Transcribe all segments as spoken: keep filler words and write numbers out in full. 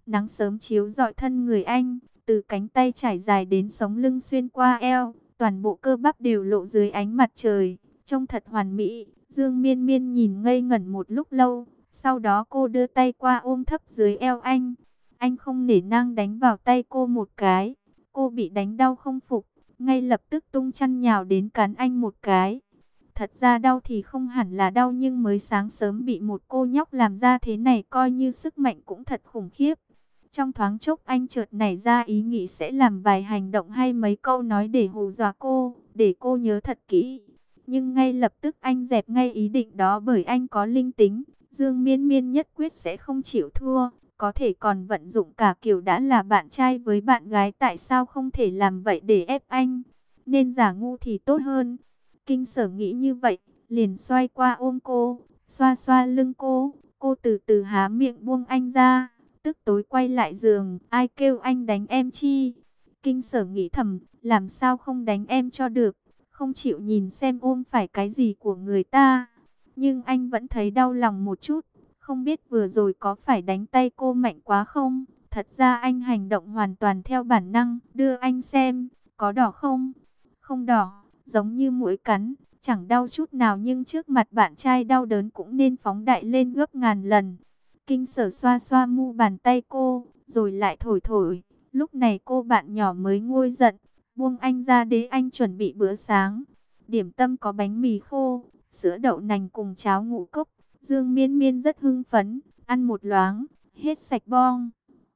Nắng sớm chiếu rọi thân người anh, từ cánh tay trải dài đến sống lưng xuyên qua eo, toàn bộ cơ bắp đều lộ dưới ánh mặt trời, trông thật hoàn mỹ. Dương Miên Miên nhìn ngây ngẩn một lúc lâu, sau đó cô đưa tay qua ôm thấp dưới eo anh. Anh không nể nang đánh vào tay cô một cái, cô bị đánh đau không phục, ngay lập tức tung chăn nhào đến cắn anh một cái. Thật ra đau thì không hẳn là đau, nhưng mới sáng sớm bị một cô nhóc làm ra thế này coi như sức mạnh cũng thật khủng khiếp. Trong thoáng chốc anh chợt nảy ra ý nghĩ sẽ làm vài hành động hay mấy câu nói để hù dọa cô, để cô nhớ thật kỹ. Nhưng ngay lập tức anh dẹp ngay ý định đó, bởi anh có linh tính. Dương Miên Miên nhất quyết sẽ không chịu thua, có thể còn vận dụng cả kiểu đã là bạn trai với bạn gái, tại sao không thể làm vậy để ép anh. Nên giả ngu thì tốt hơn. Kinh Sở nghĩ như vậy, liền xoay qua ôm cô, xoa xoa lưng cô. Cô từ từ há miệng buông anh ra, tức tối quay lại giường. Ai kêu anh đánh em chi? Kinh Sở nghĩ thầm, làm sao không đánh em cho được, không chịu nhìn xem ôm phải cái gì của người ta. Nhưng anh vẫn thấy đau lòng một chút, không biết vừa rồi có phải đánh tay cô mạnh quá không? Thật ra anh hành động hoàn toàn theo bản năng, đưa anh xem, có đỏ không? Không đỏ, giống như muỗi cắn, chẳng đau chút nào, nhưng trước mặt bạn trai đau đớn cũng nên phóng đại lên gấp ngàn lần. Kinh Sở xoa xoa mu bàn tay cô, rồi lại thổi thổi. Lúc này cô bạn nhỏ mới nguôi giận, buông anh ra để anh chuẩn bị bữa sáng. Điểm tâm có bánh mì khô, sữa đậu nành cùng cháo ngũ cốc. Dương Miên Miên rất hưng phấn, ăn một loáng, hết sạch bong.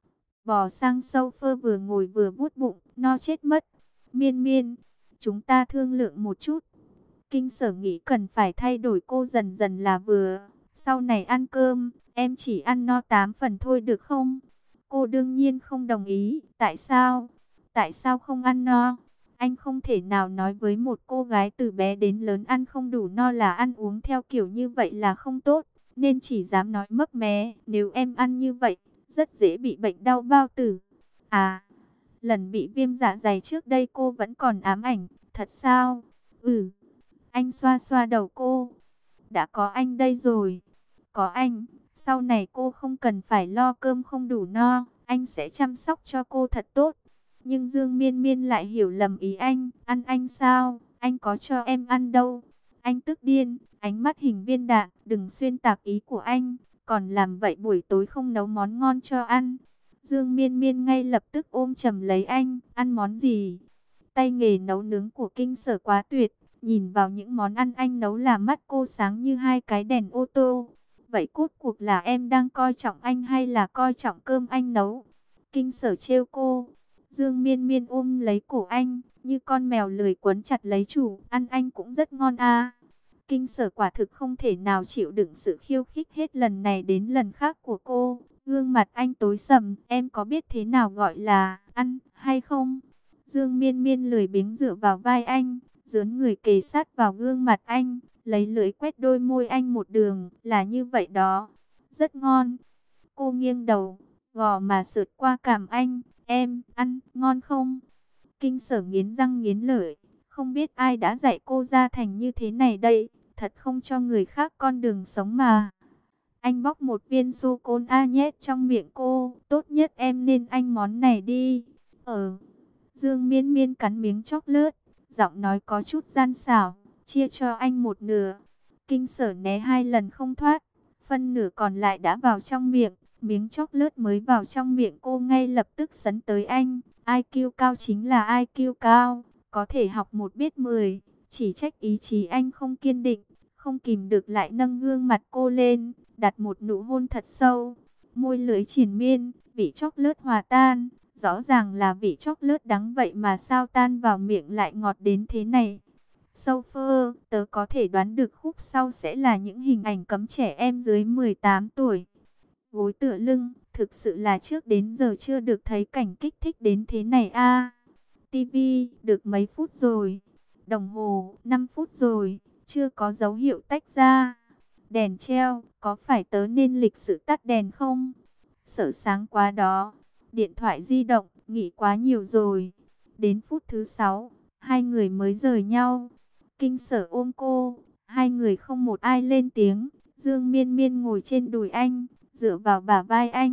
Bò sang sofa vừa ngồi vừa vuốt bụng, no chết mất. Miên Miên, chúng ta thương lượng một chút. Kinh Sở nghĩ cần phải thay đổi cô dần dần là vừa. Sau này ăn cơm, em chỉ ăn no tám phần thôi được không? Cô đương nhiên không đồng ý. Tại sao? Tại sao không ăn no? Anh không thể nào nói với một cô gái từ bé đến lớn ăn không đủ no là ăn uống theo kiểu như vậy là không tốt. Nên chỉ dám nói mấp mé. Nếu em ăn như vậy, rất dễ bị bệnh đau bao tử. À, lần bị viêm dạ dày trước đây cô vẫn còn ám ảnh. Thật sao? Ừ. Anh xoa xoa đầu cô. Đã có anh đây rồi. Có anh, sau này cô không cần phải lo cơm không đủ no. Anh sẽ chăm sóc cho cô thật tốt. Nhưng Dương Miên Miên lại hiểu lầm ý anh. Ăn anh sao? Anh có cho em ăn đâu. Anh tức điên, ánh mắt hình viên đạn. Đừng xuyên tạc ý của anh. Còn làm vậy buổi tối không nấu món ngon cho ăn. Dương Miên Miên ngay lập tức ôm chầm lấy anh. Ăn món gì? Tay nghề nấu nướng của Kinh Sở quá tuyệt. Nhìn vào những món ăn anh nấu là mắt cô sáng như hai cái đèn ô tô. Vậy cốt cuộc là em đang coi trọng anh hay là coi trọng cơm anh nấu? Kinh Sở trêu cô. Dương Miên Miên ôm lấy cổ anh, như con mèo lười quấn chặt lấy chủ. Ăn anh cũng rất ngon à. Kinh Sở quả thực không thể nào chịu đựng sự khiêu khích hết lần này đến lần khác của cô. Gương mặt anh tối sầm. Em có biết thế nào gọi là ăn hay không? Dương Miên Miên lười biếng dựa vào vai anh, dướn người kề sát vào gương mặt anh, lấy lưỡi quét đôi môi anh một đường. Là như vậy đó. Rất ngon. Cô nghiêng đầu, gò mà sượt qua cằm anh. Em, ăn, ngon không? Kinh Sở nghiến răng nghiến lợi. Không biết ai đã dạy cô ra thành như thế này đây. Thật không cho người khác con đường sống mà. Anh bóc một viên sô-cô-la nhét trong miệng cô. Tốt nhất em nên ăn món này đi. Ờ. Dương Miên Miên cắn miếng chóp lết, giọng nói có chút gian xảo, chia cho anh một nửa. Kinh Sở né hai lần không thoát, phân nửa còn lại đã vào trong miệng. Miếng chóp lết mới vào trong miệng cô ngay lập tức sấn tới anh. i kiu cao chính là i kiu cao, có thể học một biết mười. Chỉ trách ý chí anh không kiên định, không kìm được lại nâng gương mặt cô lên, đặt một nụ hôn thật sâu. Môi lưỡi triền miên, vị chóp lết hòa tan. Rõ ràng là vị chóp lết đắng vậy mà sao tan vào miệng lại ngọt đến thế này. Sophie, tớ có thể đoán được khúc sau sẽ là những hình ảnh cấm trẻ em dưới mười tám tuổi. Gối tựa lưng, thực sự là trước đến giờ chưa được thấy cảnh kích thích đến thế này a. ti vi, được mấy phút rồi? Đồng hồ, năm phút rồi, chưa có dấu hiệu tách ra. Đèn treo, có phải tớ nên lịch sự tắt đèn không? Sợ sáng quá đó. Điện thoại di động, nghỉ quá nhiều rồi. Đến phút thứ sáu, hai người mới rời nhau. Kinh Sở ôm cô, hai người không một ai lên tiếng. Dương Miên Miên ngồi trên đùi anh, dựa vào bả vai anh,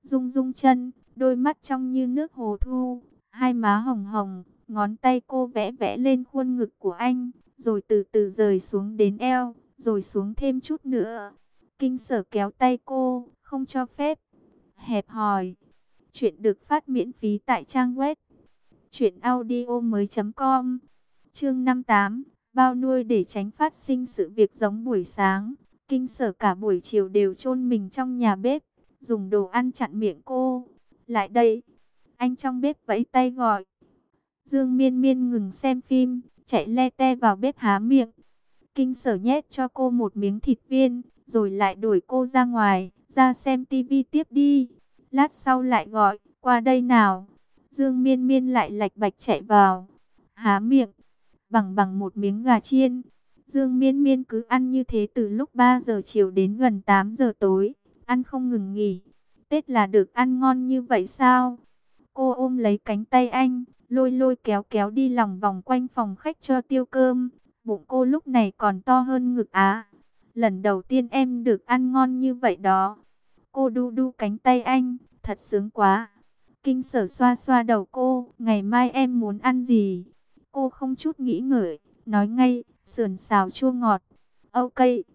rung rung chân, đôi mắt trong như nước hồ thu, hai má hồng hồng, ngón tay cô vẽ vẽ lên khuôn ngực của anh, rồi từ từ rời xuống đến eo, rồi xuống thêm chút nữa. Kinh Sở kéo tay cô, không cho phép. Hẹp hòi. Chuyện được phát miễn phí tại trang web truyện audio mới chấm com. Chương năm mươi tám, bao nuôi để tránh phát sinh sự việc giống buổi sáng. Kinh Sở cả buổi chiều đều chôn mình trong nhà bếp, dùng đồ ăn chặn miệng cô. Lại đây. Anh trong bếp vẫy tay gọi. Dương Miên Miên ngừng xem phim, chạy le te vào bếp há miệng. Kinh Sở nhét cho cô một miếng thịt viên, rồi lại đuổi cô ra ngoài, ra xem tivi tiếp đi. Lát sau lại gọi, qua đây nào. Dương Miên Miên lại lạch bạch chạy vào, há miệng, bằng bằng một miếng gà chiên. Dương Miên Miên cứ ăn như thế từ lúc ba giờ chiều đến gần tám giờ tối, ăn không ngừng nghỉ. Tết là được ăn ngon như vậy sao? Cô ôm lấy cánh tay anh, lôi lôi kéo kéo đi lòng vòng quanh phòng khách cho tiêu cơm. Bụng cô lúc này còn to hơn ngực á. Lần đầu tiên em được ăn ngon như vậy đó. Cô đu đu cánh tay anh, thật sướng quá. Kinh Sở xoa xoa đầu cô, ngày mai em muốn ăn gì? Cô không chút nghĩ ngợi, nói ngay, sườn xào chua ngọt. Ok,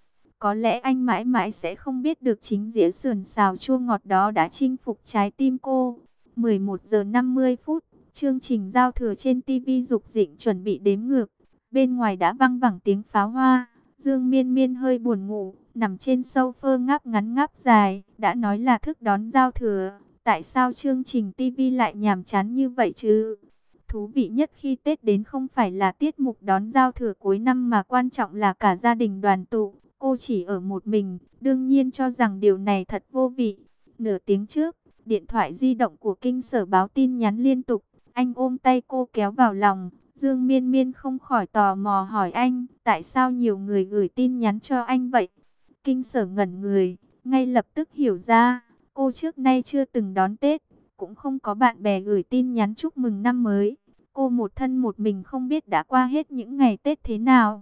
có lẽ anh mãi mãi sẽ không biết được chính dĩa sườn xào chua ngọt đó đã chinh phục trái tim cô. mười một giờ năm mươi phút, chương trình giao thừa trên tivi dục dịnh chuẩn bị đếm ngược. Bên ngoài đã văng vẳng tiếng pháo hoa. Dương Miên Miên hơi buồn ngủ, nằm trên sofa ngáp ngắn ngáp dài. Đã nói là thức đón giao thừa, tại sao chương trình tivi lại nhàm chán như vậy chứ? Thú vị nhất khi Tết đến không phải là tiết mục đón giao thừa cuối năm mà quan trọng là cả gia đình đoàn tụ. Cô chỉ ở một mình, đương nhiên cho rằng điều này thật vô vị. Nửa tiếng trước, điện thoại di động của Kinh Sở báo tin nhắn liên tục. Anh ôm tay cô kéo vào lòng. Dương Miên Miên không khỏi tò mò hỏi anh, tại sao nhiều người gửi tin nhắn cho anh vậy? Kinh Sở ngẩn người, ngay lập tức hiểu ra, cô trước nay chưa từng đón Tết, cũng không có bạn bè gửi tin nhắn chúc mừng năm mới. Cô một thân một mình không biết đã qua hết những ngày Tết thế nào.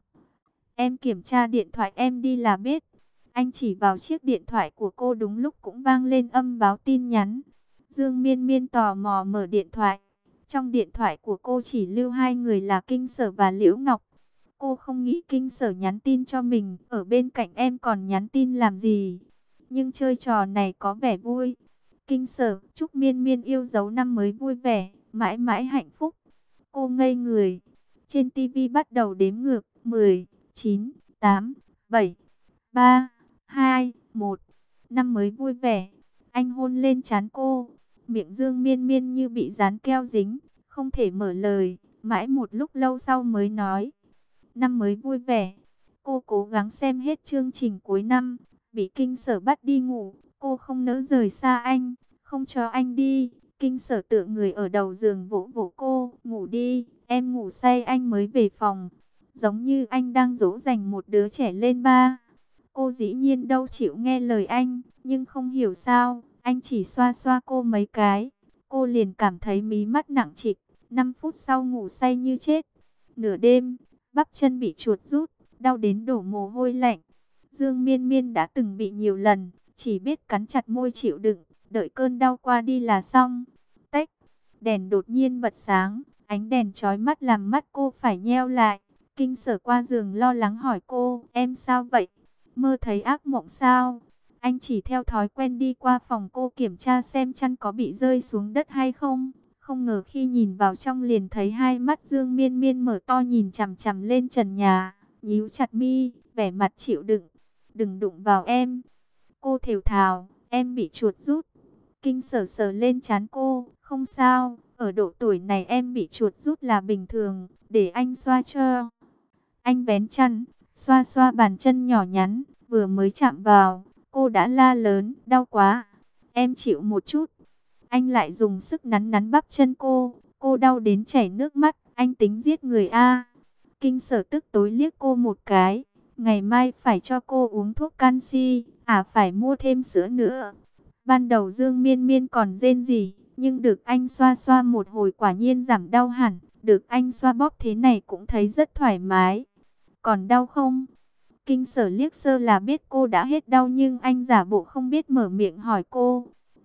Em kiểm tra điện thoại em đi là biết. Anh chỉ vào chiếc điện thoại của cô, đúng lúc cũng vang lên âm báo tin nhắn. Dương Miên Miên tò mò mở điện thoại. Trong điện thoại của cô chỉ lưu hai người là Kinh Sở và Liễu Ngọc. Cô không nghĩ Kinh Sở nhắn tin cho mình, ở bên cạnh em còn nhắn tin làm gì. Nhưng chơi trò này có vẻ vui. Kinh Sở, chúc Miên Miên yêu dấu năm mới vui vẻ, mãi mãi hạnh phúc. Cô ngây người. Trên tivi bắt đầu đếm ngược, mười, chín, tám, bảy, ba, hai, một. Năm mới vui vẻ. Anh hôn lên trán cô. Miệng Dương Miên Miên như bị dán keo dính, không thể mở lời, mãi một lúc lâu sau mới nói. Năm mới vui vẻ. Cô cố gắng xem hết chương trình cuối năm, bị Kinh Sở bắt đi ngủ, cô không nỡ rời xa anh, không cho anh đi. Kinh Sở tựa người ở đầu giường vỗ vỗ cô, ngủ đi, em ngủ say anh mới về phòng. Giống như anh đang dỗ dành một đứa trẻ lên ba. Cô dĩ nhiên đâu chịu nghe lời anh, nhưng không hiểu sao, anh chỉ xoa xoa cô mấy cái, cô liền cảm thấy mí mắt nặng trịch, năm phút sau ngủ say như chết. Nửa đêm, bắp chân bị chuột rút, đau đến đổ mồ hôi lạnh. Dương Miên Miên đã từng bị nhiều lần, chỉ biết cắn chặt môi chịu đựng, đợi cơn đau qua đi là xong. Tách, đèn đột nhiên bật sáng, ánh đèn chói mắt làm mắt cô phải nheo lại. Kinh Sở qua giường lo lắng hỏi cô, em sao vậy? Mơ thấy ác mộng sao? Anh chỉ theo thói quen đi qua phòng cô kiểm tra xem chăn có bị rơi xuống đất hay không. Không ngờ khi nhìn vào trong liền thấy hai mắt Dương Miên Miên mở to nhìn chằm chằm lên trần nhà, nhíu chặt mi, vẻ mặt chịu đựng. Đừng đụng vào em. Cô thều thào, em bị chuột rút. Kinh Sở sờ lên trán cô, không sao, ở độ tuổi này em bị chuột rút là bình thường, để anh xoa cho. Anh vén chăn, xoa xoa bàn chân nhỏ nhắn, vừa mới chạm vào, cô đã la lớn, đau quá, em chịu một chút. Anh lại dùng sức nắn nắn bắp chân cô, cô đau đến chảy nước mắt, anh tính giết người a. Kinh Sở tức tối liếc cô một cái, ngày mai phải cho cô uống thuốc canxi, à phải mua thêm sữa nữa. Ban đầu Dương Miên Miên còn rên rỉ, nhưng được anh xoa xoa một hồi quả nhiên giảm đau hẳn, được anh xoa bóp thế này cũng thấy rất thoải mái. Còn đau không? Kinh Sở liếc sơ là biết cô đã hết đau nhưng anh giả bộ không biết mở miệng hỏi cô.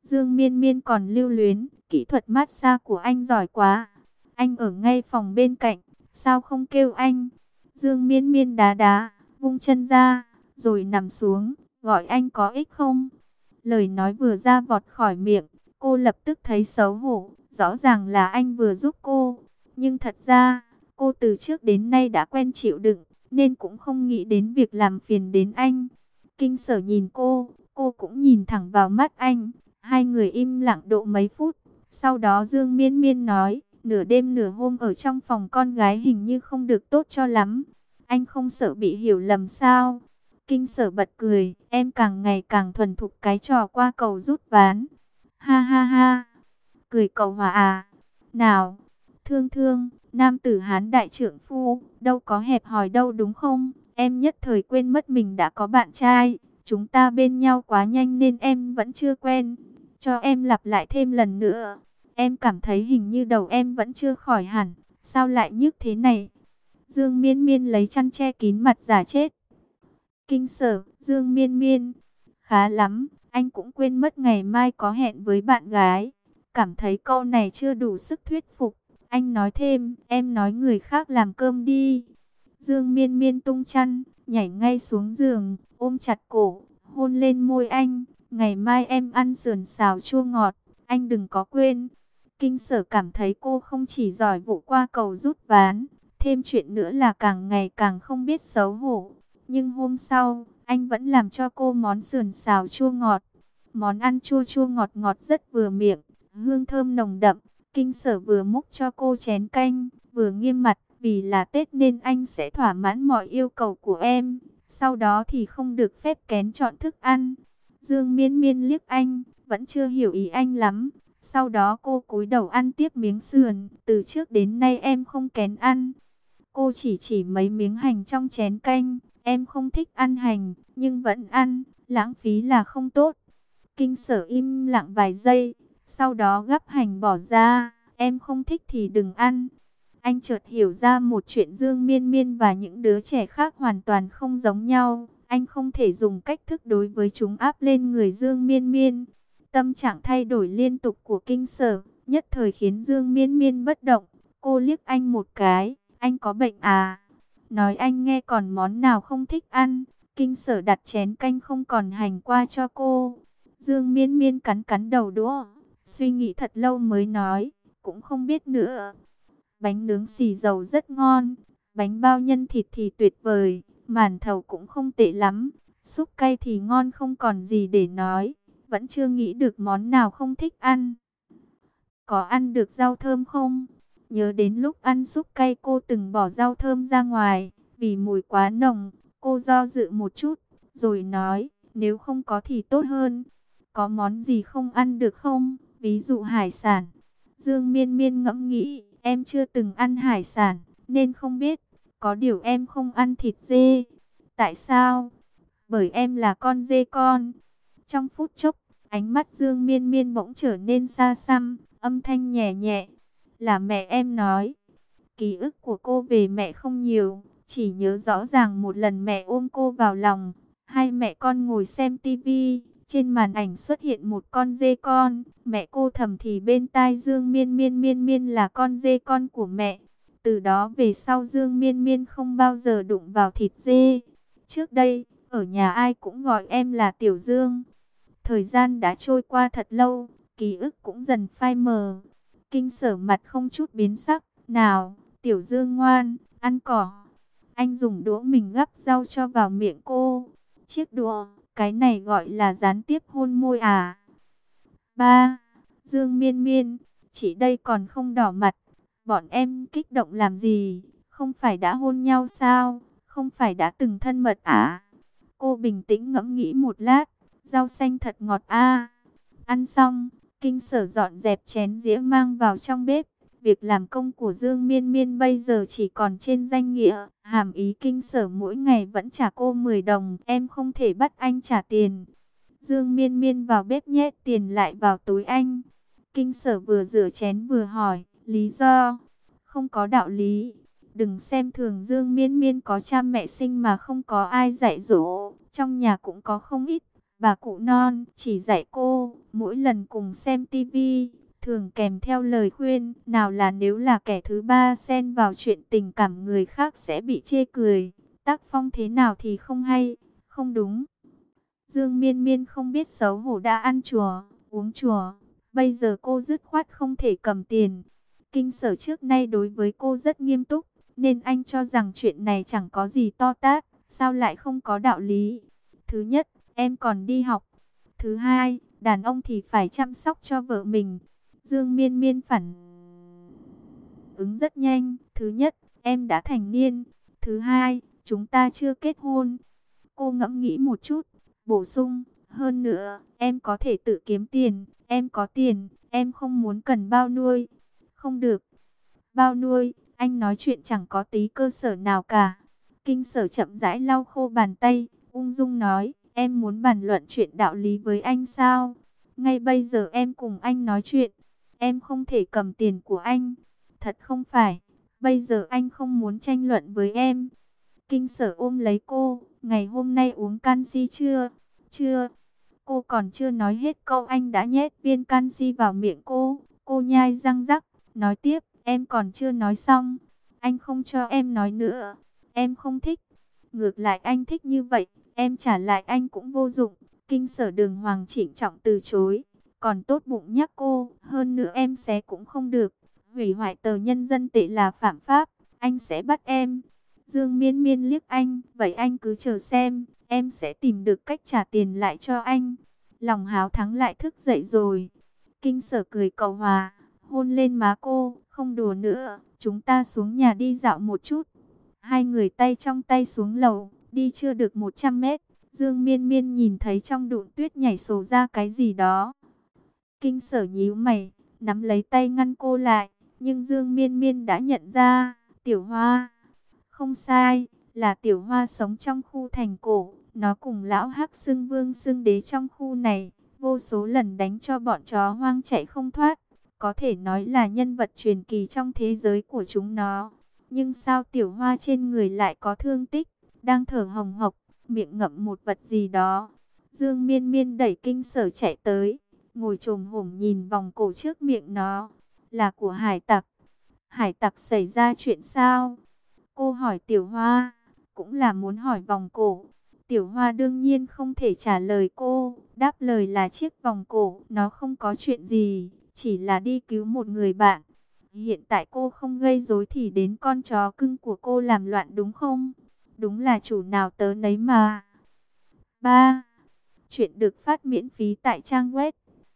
Dương Miên Miên còn lưu luyến, kỹ thuật massage của anh giỏi quá. Anh ở ngay phòng bên cạnh, sao không kêu anh? Dương Miên Miên đá đá, vung chân ra, rồi nằm xuống, gọi anh có ích không? Lời nói vừa ra vọt khỏi miệng, cô lập tức thấy xấu hổ, rõ ràng là anh vừa giúp cô. Nhưng thật ra, cô từ trước đến nay đã quen chịu đựng, nên cũng không nghĩ đến việc làm phiền đến anh. Kinh Sở nhìn cô, cô cũng nhìn thẳng vào mắt anh. Hai người im lặng độ mấy phút. Sau đó Dương Miên Miên nói, nửa đêm nửa hôm ở trong phòng con gái hình như không được tốt cho lắm. Anh không sợ bị hiểu lầm sao? Kinh Sở bật cười, em càng ngày càng thuần thục cái trò qua cầu rút ván. Ha ha ha, cười cầu hòa à. Nào, Thương Thương, nam tử Hán đại trượng phu, đâu có hẹp hòi đâu đúng không? Em nhất thời quên mất mình đã có bạn trai. Chúng ta bên nhau quá nhanh nên em vẫn chưa quen. Cho em lặp lại thêm lần nữa. Em cảm thấy hình như đầu em vẫn chưa khỏi hẳn. Sao lại nhức thế này? Dương Miên Miên lấy chăn che kín mặt giả chết. Kinh Sở, Dương Miên Miên. Khá lắm, anh cũng quên mất ngày mai có hẹn với bạn gái. Cảm thấy câu này chưa đủ sức thuyết phục. Anh nói thêm, em nói người khác làm cơm đi. Dương Miên Miên tung chăn, nhảy ngay xuống giường, ôm chặt cổ, hôn lên môi anh. Ngày mai em ăn sườn xào chua ngọt, anh đừng có quên. Kinh Sở cảm thấy cô không chỉ giỏi vụ qua cầu rút ván, thêm chuyện nữa là càng ngày càng không biết xấu hổ. Nhưng hôm sau, anh vẫn làm cho cô món sườn xào chua ngọt. Món ăn chua chua ngọt ngọt rất vừa miệng, hương thơm nồng đậm. Kinh Sở vừa múc cho cô chén canh, vừa nghiêm mặt, vì là Tết nên anh sẽ thỏa mãn mọi yêu cầu của em. Sau đó thì không được phép kén chọn thức ăn. Dương Miên Miên liếc anh, vẫn chưa hiểu ý anh lắm. Sau đó cô cúi đầu ăn tiếp miếng sườn. Từ trước đến nay em không kén ăn. Cô chỉ chỉ mấy miếng hành trong chén canh. Em không thích ăn hành, nhưng vẫn ăn. Lãng phí là không tốt. Kinh Sở im lặng vài giây. Sau đó gắp hành bỏ ra. Em không thích thì đừng ăn. Anh chợt hiểu ra một chuyện, Dương Miên Miên và những đứa trẻ khác hoàn toàn không giống nhau. Anh không thể dùng cách thức đối với chúng áp lên người Dương Miên Miên. Tâm trạng thay đổi liên tục của Kinh Sở, nhất thời khiến Dương Miên Miên bất động. Cô liếc anh một cái, anh có bệnh à? Nói anh nghe còn món nào không thích ăn. Kinh Sở đặt chén canh không còn hành qua cho cô. Dương Miên Miên cắn cắn đầu đũa, suy nghĩ thật lâu mới nói, cũng không biết nữa. Bánh nướng xì dầu rất ngon, bánh bao nhân thịt thì tuyệt vời, màn thầu cũng không tệ lắm, súp cay thì ngon không còn gì để nói, vẫn chưa nghĩ được món nào không thích ăn. Có ăn được rau thơm không? Nhớ đến lúc ăn súp cay cô từng bỏ rau thơm ra ngoài, vì mùi quá nồng, cô do dự một chút, rồi nói, nếu không có thì tốt hơn. Có món gì không ăn được không? Ví dụ hải sản. Dương Miên Miên ngẫm nghĩ, em chưa từng ăn hải sản, nên không biết. Có điều em không ăn thịt dê. Tại sao? Bởi em là con dê con. Trong phút chốc, ánh mắt Dương Miên Miên bỗng trở nên xa xăm, âm thanh nhẹ nhẹ. Là mẹ em nói. Ký ức của cô về mẹ không nhiều, chỉ nhớ rõ ràng một lần mẹ ôm cô vào lòng. Hai mẹ con ngồi xem tivi. Trên màn ảnh xuất hiện một con dê con, mẹ cô thầm thì bên tai Dương Miên Miên Miên Miên là con dê con của mẹ. Từ đó về sau Dương Miên Miên không bao giờ đụng vào thịt dê. Trước đây, ở nhà ai cũng gọi em là Tiểu Dương. Thời gian đã trôi qua thật lâu, ký ức cũng dần phai mờ. Kinh Sở mặt không chút biến sắc, nào, Tiểu Dương ngoan, ăn cỏ. Anh dùng đũa mình gắp rau cho vào miệng cô. Chiếc đũa. Cái này gọi là gián tiếp hôn môi à? Ba, Dương Miên Miên, chị đây còn không đỏ mặt. Bọn em kích động làm gì? Không phải đã hôn nhau sao? Không phải đã từng thân mật à? Cô bình tĩnh ngẫm nghĩ một lát. Rau xanh thật ngọt a. Ăn xong, Kinh Sở dọn dẹp chén dĩa mang vào trong bếp. Việc làm công của Dương Miên Miên bây giờ chỉ còn trên danh nghĩa, hàm ý Kinh Sở mỗi ngày vẫn trả cô mười đồng, em không thể bắt anh trả tiền. Dương Miên Miên vào bếp nhét tiền lại vào túi anh. Kinh Sở vừa rửa chén vừa hỏi, lý do? Không có đạo lý. Đừng xem thường Dương Miên Miên có cha mẹ sinh mà không có ai dạy dỗ, trong nhà cũng có không ít. Bà cụ non chỉ dạy cô, mỗi lần cùng xem tivi, thường kèm theo lời khuyên, nào là nếu là kẻ thứ ba xen vào chuyện tình cảm người khác sẽ bị chê cười, tác phong thế nào thì không hay, không đúng. Dương Miên Miên không biết xấu hổ đã ăn chùa, uống chùa, bây giờ cô dứt khoát không thể cầm tiền. Kinh Sở trước nay đối với cô rất nghiêm túc, nên anh cho rằng chuyện này chẳng có gì to tát, sao lại không có đạo lý. Thứ nhất, em còn đi học. Thứ hai, đàn ông thì phải chăm sóc cho vợ mình. Dương Miên Miên phản ứng rất nhanh. Thứ nhất, em đã thành niên. Thứ hai, chúng ta chưa kết hôn. Cô ngẫm nghĩ một chút, bổ sung, hơn nữa, em có thể tự kiếm tiền. Em có tiền, em không muốn cần bao nuôi. Không được. Bao nuôi, anh nói chuyện chẳng có tí cơ sở nào cả. Kinh Sở chậm rãi lau khô bàn tay, ung dung nói, em muốn bàn luận chuyện đạo lý với anh sao? Ngay bây giờ em cùng anh nói chuyện, em không thể cầm tiền của anh. Thật không phải, bây giờ anh không muốn tranh luận với em. Kinh Sở ôm lấy cô, ngày hôm nay uống canxi chưa? Chưa. Cô còn chưa nói hết câu anh đã nhét viên canxi vào miệng cô. Cô nhai răng rắc, nói tiếp, em còn chưa nói xong. Anh không cho em nói nữa. Em không thích. Ngược lại anh thích như vậy, em trả lại anh cũng vô dụng. Kinh Sở Đường Hoàng trịnh trọng từ chối. Còn tốt bụng nhắc cô, hơn nữa em xé cũng không được. Hủy hoại tờ Nhân dân tệ là phạm pháp, anh sẽ bắt em. Dương Miên Miên liếc anh, vậy anh cứ chờ xem, em sẽ tìm được cách trả tiền lại cho anh. Lòng háo thắng lại thức dậy rồi. Kinh Sở cười cầu hòa, hôn lên má cô, không đùa nữa, chúng ta xuống nhà đi dạo một chút. Hai người tay trong tay xuống lầu, đi chưa được một trăm mét, Dương Miên Miên nhìn thấy trong đụn tuyết nhảy sổ ra cái gì đó. Kinh Sở nhíu mày, nắm lấy tay ngăn cô lại, nhưng Dương Miên Miên đã nhận ra, Tiểu Hoa. Không sai, là Tiểu Hoa sống trong khu thành cổ, nó cùng lão Hắc Xưng Vương Xưng Đế trong khu này, vô số lần đánh cho bọn chó hoang chạy không thoát, có thể nói là nhân vật truyền kỳ trong thế giới của chúng nó. Nhưng sao Tiểu Hoa trên người lại có thương tích, đang thở hồng hộc, miệng ngậm một vật gì đó. Dương Miên Miên đẩy Kinh Sở chạy tới, ngồi chồm hổm nhìn vòng cổ trước miệng nó, là của hải tặc. Hải tặc xảy ra chuyện sao? Cô hỏi Tiểu Hoa, cũng là muốn hỏi vòng cổ. Tiểu Hoa đương nhiên không thể trả lời cô, đáp lời là chiếc vòng cổ, nó không có chuyện gì, chỉ là đi cứu một người bạn. Hiện tại cô không gây rối thì đến con chó cưng của cô làm loạn đúng không? Đúng là chủ nào tớ nấy mà. ba. Chuyện được phát miễn phí tại trang web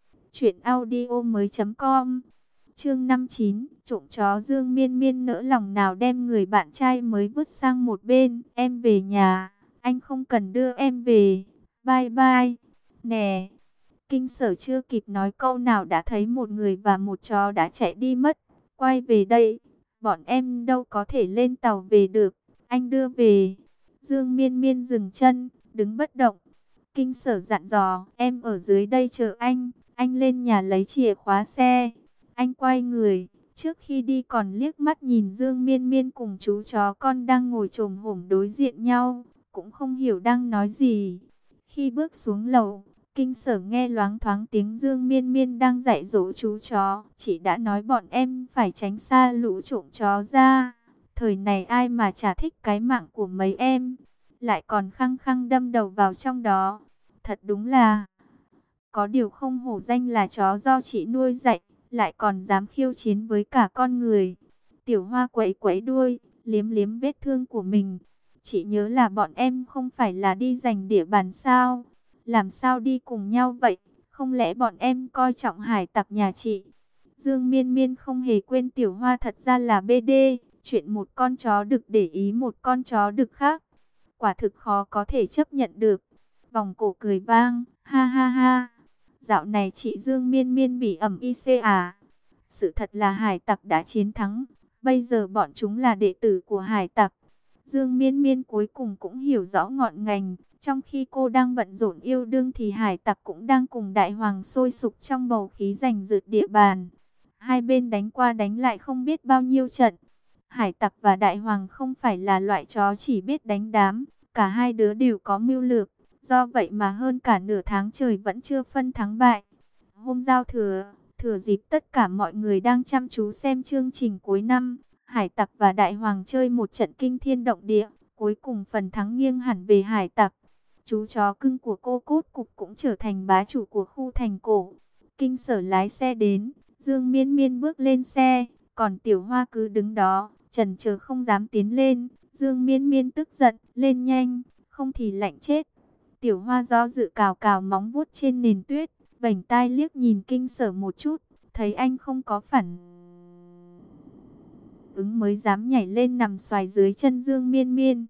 truyệnaudiomoi.com. Chương năm mươi chín, trộm chó. Dương Miên Miên nỡ lòng nào đem người bạn trai mới vứt sang một bên. Em về nhà, anh không cần đưa em về. Bye bye. Nè. Kinh Sở chưa kịp nói câu nào đã thấy một người và một chó đã chạy đi mất. Quay về đây, bọn em đâu có thể lên tàu về được, anh đưa về. Dương Miên Miên dừng chân, đứng bất động. Kinh Sở dặn dò, em ở dưới đây chờ anh, anh lên nhà lấy chìa khóa xe. Anh quay người, trước khi đi còn liếc mắt nhìn Dương Miên Miên cùng chú chó con đang ngồi chồm hổm đối diện nhau, cũng không hiểu đang nói gì. Khi bước xuống lầu, Kinh Sở nghe loáng thoáng tiếng Dương Miên Miên đang dạy dỗ chú chó. Chị đã nói bọn em phải tránh xa lũ trộm chó ra. Thời này ai mà chả thích cái mạng của mấy em, lại còn khăng khăng đâm đầu vào trong đó. Thật đúng là, có điều không hổ danh là chó do chị nuôi dạy, lại còn dám khiêu chiến với cả con người. Tiểu Hoa quẫy quẫy đuôi, liếm liếm vết thương của mình. Chị nhớ là bọn em không phải là đi giành địa bàn sao? Làm sao đi cùng nhau vậy? Không lẽ bọn em coi trọng hải tặc nhà chị? Dương Miên Miên không hề quên Tiểu Hoa thật ra là bê đê. Chuyện một con chó đực để ý một con chó đực khác, quả thực khó có thể chấp nhận được. Vòng cổ cười vang, ha ha ha. Dạo này chị Dương Miên Miên bị ẩm y xê à? Sự thật là hải tặc đã chiến thắng, bây giờ bọn chúng là đệ tử của hải tặc. Dương Miên Miên cuối cùng cũng hiểu rõ ngọn ngành. Trong khi cô đang bận rộn yêu đương thì hải tặc cũng đang cùng đại hoàng sôi sục trong bầu khí giành giật địa bàn. Hai bên đánh qua đánh lại không biết bao nhiêu trận. Hải tặc và đại hoàng không phải là loại chó chỉ biết đánh đám, cả hai đứa đều có mưu lược, Do vậy mà hơn cả nửa tháng trời vẫn chưa phân thắng bại. Hôm giao thừa, thừa dịp tất cả mọi người đang chăm chú xem chương trình cuối năm, hải tặc và đại hoàng chơi một trận kinh thiên động địa. Cuối cùng phần thắng nghiêng hẳn về hải tặc. Chú chó cưng của cô Cốt Cục cũng trở thành bá chủ của khu thành cổ. Kinh Sở lái xe đến, Dương Miên Miên bước lên xe, còn Tiểu Hoa cứ đứng đó, chần chờ không dám tiến lên. Dương Miên Miên tức giận, lên nhanh, không thì lạnh chết. Tiểu Hoa do dự cào cào móng vuốt trên nền tuyết, vành tai liếc nhìn Kinh Sở một chút, thấy anh không có phản ứng mới dám nhảy lên nằm xoài dưới chân Dương Miên Miên.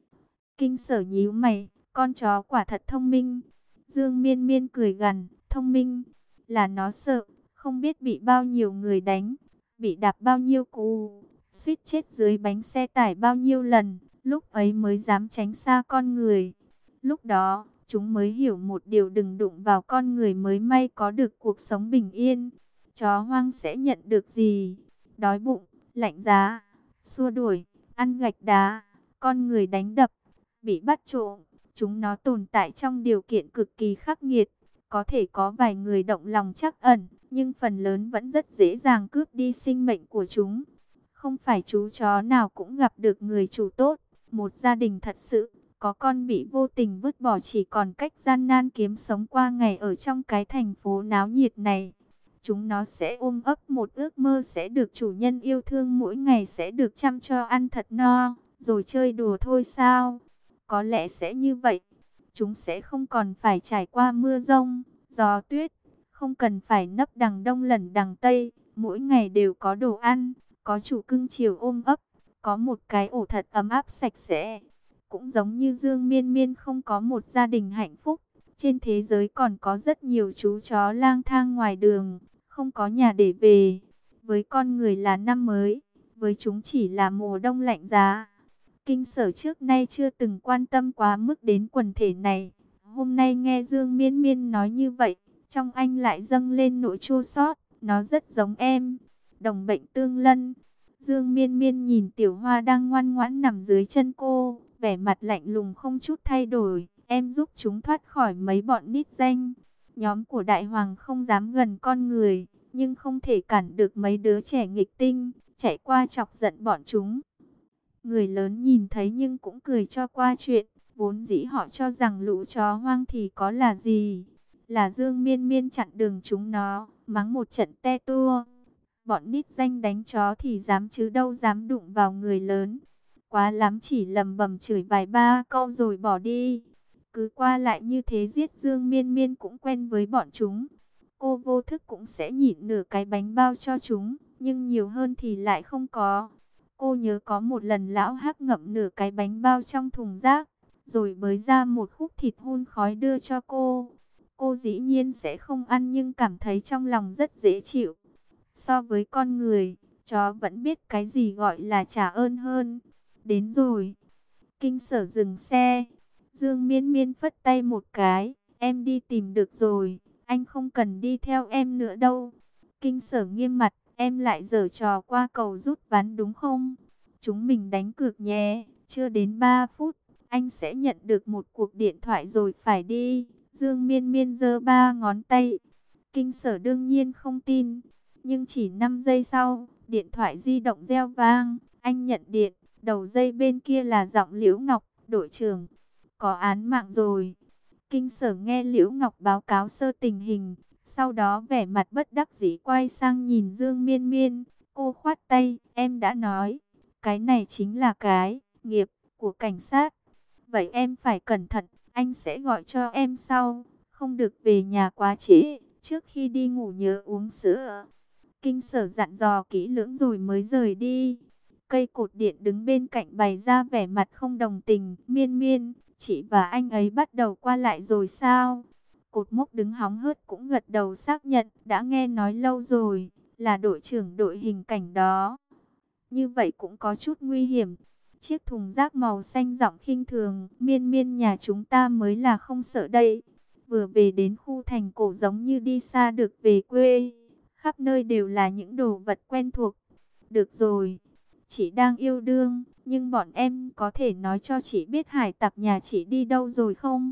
Kinh Sở nhíu mày, con chó quả thật thông minh. Dương Miên Miên cười gằn, thông minh là nó sợ, không biết bị bao nhiêu người đánh, bị đạp bao nhiêu cú, suýt chết dưới bánh xe tải bao nhiêu lần, lúc ấy mới dám tránh xa con người. Lúc đó, chúng mới hiểu một điều, đừng đụng vào con người mới may có được cuộc sống bình yên. Chó hoang sẽ nhận được gì? Đói bụng, lạnh giá, xua đuổi, ăn gạch đá, con người đánh đập, bị bắt trộm. Chúng nó tồn tại trong điều kiện cực kỳ khắc nghiệt. Có thể có vài người động lòng trắc ẩn, nhưng phần lớn vẫn rất dễ dàng cướp đi sinh mệnh của chúng. Không phải chú chó nào cũng gặp được người chủ tốt. Một gia đình thật sự có con bị vô tình vứt bỏ chỉ còn cách gian nan kiếm sống qua ngày ở trong cái thành phố náo nhiệt này. Chúng nó sẽ ôm ấp một ước mơ sẽ được chủ nhân yêu thương, mỗi ngày sẽ được chăm cho ăn thật no, rồi chơi đùa thôi sao? Có lẽ sẽ như vậy. Chúng sẽ không còn phải trải qua mưa rông, gió tuyết, không cần phải nấp đằng đông lẩn đằng tây. Mỗi ngày đều có đồ ăn, có chủ cưng chiều ôm ấp, có một cái ổ thật ấm áp sạch sẽ. Cũng giống như Dương Miên Miên không có một gia đình hạnh phúc. Trên thế giới còn có rất nhiều chú chó lang thang ngoài đường, không có nhà để về. Với con người là năm mới, với chúng chỉ là mùa đông lạnh giá. Kinh Sở trước nay chưa từng quan tâm quá mức đến quần thể này. Hôm nay nghe Dương Miên Miên nói như vậy, trong anh lại dâng lên nỗi chua xót. Nó rất giống em, đồng bệnh tương lân. Dương Miên Miên nhìn Tiểu Hoa đang ngoan ngoãn nằm dưới chân cô, vẻ mặt lạnh lùng không chút thay đổi. Em giúp chúng thoát khỏi mấy bọn nít danh. Nhóm của Đại Hoàng không dám gần con người, nhưng không thể cản được mấy đứa trẻ nghịch tinh, chạy qua chọc giận bọn chúng. Người lớn nhìn thấy nhưng cũng cười cho qua chuyện. Vốn dĩ họ cho rằng lũ chó hoang thì có là gì. Là Dương Miên Miên chặn đường chúng nó, mắng một trận te tua. Bọn nít danh đánh chó thì dám chứ đâu dám đụng vào người lớn. Quá lắm chỉ lầm bầm chửi vài ba câu rồi bỏ đi. Cứ qua lại như thế giết Dương Miên Miên cũng quen với bọn chúng. Cô vô thức cũng sẽ nhịn nửa cái bánh bao cho chúng, nhưng nhiều hơn thì lại không có. Cô nhớ có một lần lão Hắc ngậm nửa cái bánh bao trong thùng rác, rồi bới ra một khúc thịt hun khói đưa cho cô. Cô dĩ nhiên sẽ không ăn nhưng cảm thấy trong lòng rất dễ chịu. So với con người, chó vẫn biết cái gì gọi là trả ơn hơn. Đến rồi. Kinh Sở dừng xe. Dương Miên Miên phất tay một cái. Em đi tìm được rồi. Anh không cần đi theo em nữa đâu. Kinh Sở nghiêm mặt. Em lại giở trò qua cầu rút ván đúng không? Chúng mình đánh cược nhé. Chưa đến ba phút, anh sẽ nhận được một cuộc điện thoại rồi phải đi. Dương Miên Miên giơ ba ngón tay. Kinh Sở đương nhiên không tin. Nhưng chỉ năm giây sau, điện thoại di động reo vang. Anh nhận điện, đầu dây bên kia là giọng Liễu Ngọc. Đội trưởng, có án mạng rồi. Kinh Sở nghe Liễu Ngọc báo cáo sơ tình hình. Sau đó vẻ mặt bất đắc dĩ quay sang nhìn Dương Miên Miên. Cô khoát tay, em đã nói, cái này chính là cái nghiệp của cảnh sát. Vậy em phải cẩn thận, anh sẽ gọi cho em sau. Không được về nhà quá trễ, trước khi đi ngủ nhớ uống sữa. Kinh Sở dặn dò kỹ lưỡng rồi mới rời đi. Cây cột điện đứng bên cạnh bày ra vẻ mặt không đồng tình. Miên Miên, chị và anh ấy bắt đầu qua lại rồi sao? Cột mốc đứng hóng hớt cũng gật đầu xác nhận, đã nghe nói lâu rồi, là đội trưởng đội hình cảnh đó. Như vậy cũng có chút nguy hiểm. Chiếc thùng rác màu xanh giọng khinh thường, Miên Miên nhà chúng ta mới là không sợ đây. Vừa về đến khu thành cổ giống như đi xa được về quê. Khắp nơi đều là những đồ vật quen thuộc. Được rồi, chị đang yêu đương, nhưng bọn em có thể nói cho chị biết hải tặc nhà chị đi đâu rồi không?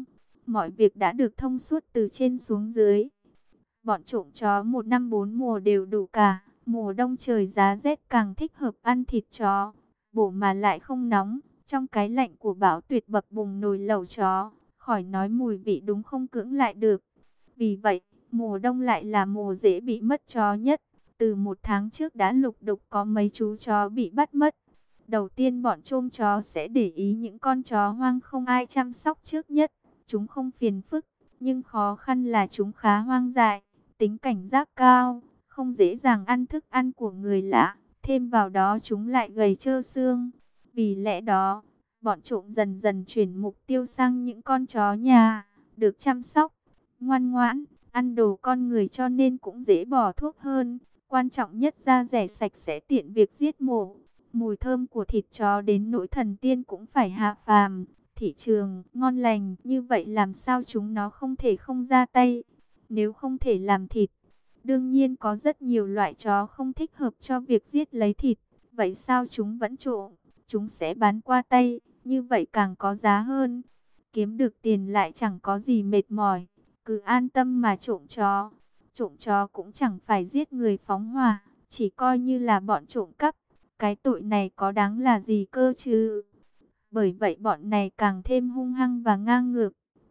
mọi việc đã được thông suốt từ trên xuống dưới. Bọn trộm chó một năm bốn mùa đều đủ cả. Mùa đông trời giá rét càng thích hợp ăn thịt chó, bổ mà lại không nóng. Trong cái lạnh của bão tuyệt bập bùng nồi lẩu chó, khỏi nói mùi vị đúng không cưỡng lại được. Vì vậy, mùa đông lại là mùa dễ bị mất chó nhất. Từ một tháng trước đã lục đục có mấy chú chó bị bắt mất. Đầu tiên bọn trôm chó sẽ để ý những con chó hoang không ai chăm sóc trước nhất. Chúng không phiền phức, nhưng khó khăn là chúng khá hoang dại, tính cảnh giác cao, không dễ dàng ăn thức ăn của người lạ. Thêm vào đó chúng lại gầy trơ xương. Vì lẽ đó, bọn trộm dần dần chuyển mục tiêu sang những con chó nhà, được chăm sóc, ngoan ngoãn, ăn đồ con người cho nên cũng dễ bỏ thuốc hơn. Quan trọng nhất da rẻ sạch sẽ tiện việc giết mổ. Mùi thơm của thịt chó đến nỗi thần tiên cũng phải hạ phàm. Thị trường ngon lành như vậy làm sao chúng nó không thể không ra tay. Nếu không thể làm thịt, đương nhiên có rất nhiều loại chó không thích hợp cho việc giết lấy thịt. Vậy sao chúng vẫn trộm? Chúng sẽ bán qua tay, như vậy càng có giá hơn. Kiếm được tiền lại chẳng có gì mệt mỏi, cứ an tâm mà trộm chó. Trộm chó cũng chẳng phải giết người phóng hỏa, chỉ coi như là bọn trộm cắp. Cái tội này có đáng là gì cơ chứ? Bởi vậy bọn này càng thêm hung hăng và ngang ngược.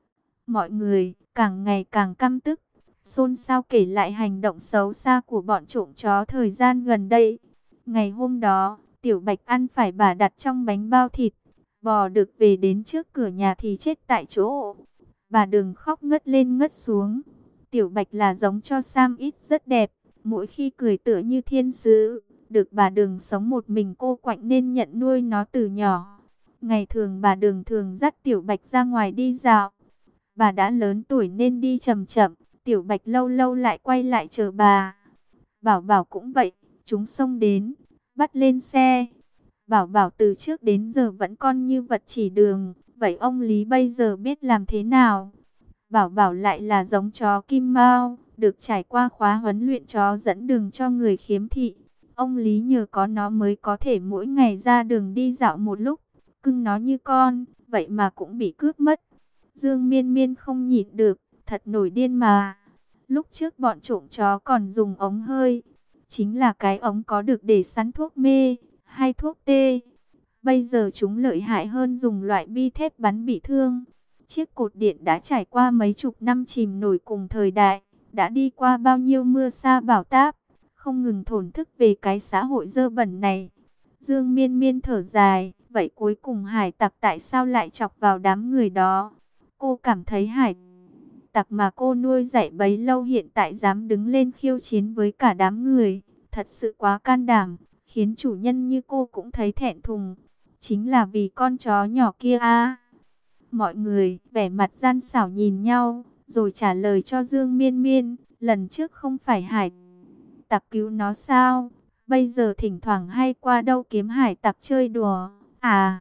Mọi người càng ngày càng căm tức, xôn xao kể lại hành động xấu xa của bọn trộm chó thời gian gần đây. Ngày hôm đó, Tiểu Bạch ăn phải bà đặt trong bánh bao thịt, bò được về đến trước cửa nhà thì chết tại chỗ. Bà đừng khóc ngất lên ngất xuống. Tiểu Bạch là giống cho Sam ít rất đẹp, mỗi khi cười tựa như thiên sứ. Được bà Đường sống một mình cô quạnh nên nhận nuôi nó từ nhỏ. Ngày thường bà Đường thường dắt Tiểu Bạch ra ngoài đi dạo. Bà đã lớn tuổi nên đi chậm chậm, Tiểu Bạch lâu lâu lại quay lại chờ bà. Bảo Bảo cũng vậy, chúng xông đến, bắt lên xe. Bảo Bảo từ trước đến giờ vẫn con như vật chỉ đường, vậy ông Lý bây giờ biết làm thế nào? Bảo Bảo lại là giống chó Kim Mao, được trải qua khóa huấn luyện chó dẫn đường cho người khiếm thị. Ông Lý nhờ có nó mới có thể mỗi ngày ra đường đi dạo một lúc, cưng nó như con, vậy mà cũng bị cướp mất. Dương Miên Miên không nhịn được, thật nổi điên mà. Lúc trước bọn trộm chó còn dùng ống hơi, chính là cái ống có được để sẵn thuốc mê, hay thuốc tê. Bây giờ chúng lợi hại hơn, dùng loại bi thép bắn bị thương. Chiếc cột điện đã trải qua mấy chục năm chìm nổi cùng thời đại, đã đi qua bao nhiêu mưa sa bão táp, không ngừng thổn thức về cái xã hội dơ bẩn này. Dương Miên Miên thở dài, vậy cuối cùng hải tặc tại sao lại chọc vào đám người đó? Cô cảm thấy hải tặc mà cô nuôi dạy bấy lâu hiện tại dám đứng lên khiêu chiến với cả đám người, thật sự quá can đảm, khiến chủ nhân như cô cũng thấy thẹn thùng. Chính là vì con chó nhỏ kia à? Mọi người vẻ mặt gian xảo nhìn nhau, rồi trả lời cho Dương Miên Miên, lần trước không phải hải tặc cứu nó sao? Bây giờ thỉnh thoảng hay qua đâu kiếm hải tặc chơi đùa. À,